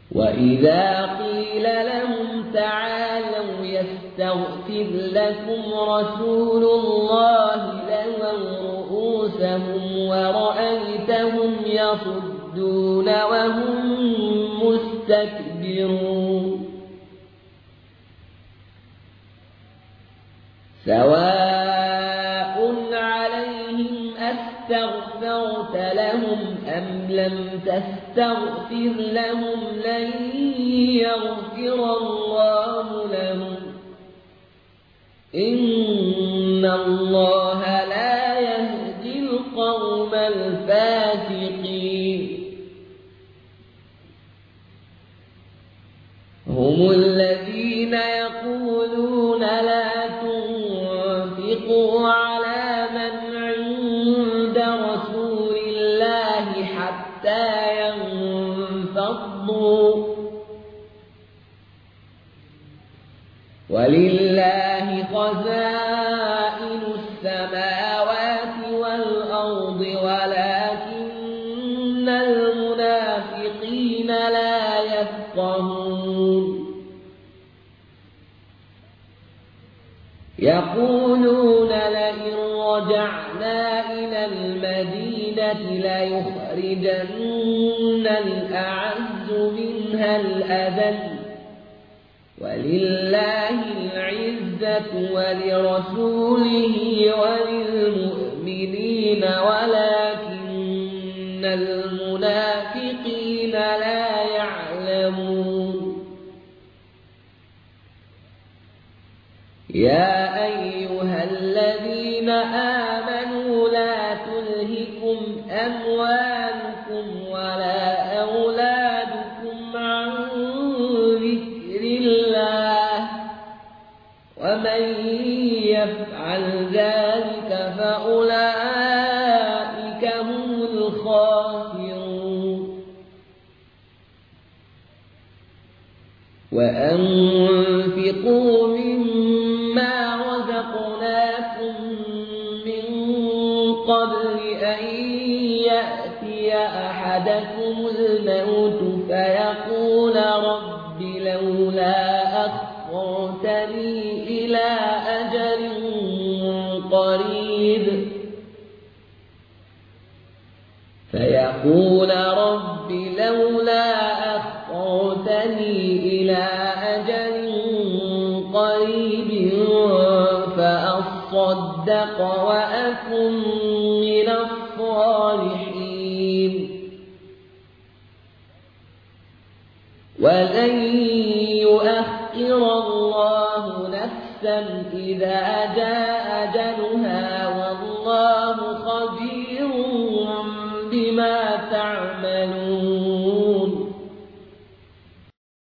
وإذا قيل لهم تعالوا يستغفر لكم رسول الله لووا رؤوسهم ورأيتهم يصدون وهم مستكبرون سواء عليهم أستغفرت لهم أم لم تستغفر لهم لن يغفر الله لهم إن الله لا يهدي القوم الفاسقين هم الذين يقولون لا تنفقوا على من عند رسول الله حتى ينفضوا ولله خزائن السماوات والأرض ولكن المنافقين لا يفقهون يقولون لئن رجعنا إلى المدينة ليخرجن الأعز منها الأذل ولله العزة ولرسوله وللمؤمنين ولكن المنافقين لا يعلمون يا أيها الذين آمنوا لا تلهكم أموالكم ولا أولادكم عن ذكر الله ومن يفعل ذلك فأولئك هم الخاسرون وأنفقوا مما رزقناكم من قبل أن يأتي أحدكم الموت فيقول رب لولا أخرتني إلى أجل قريب فأصدق وأكن من الصالحين ولن يؤخر الله نفسا إذا جاء أجلها والله خبير بما تعملون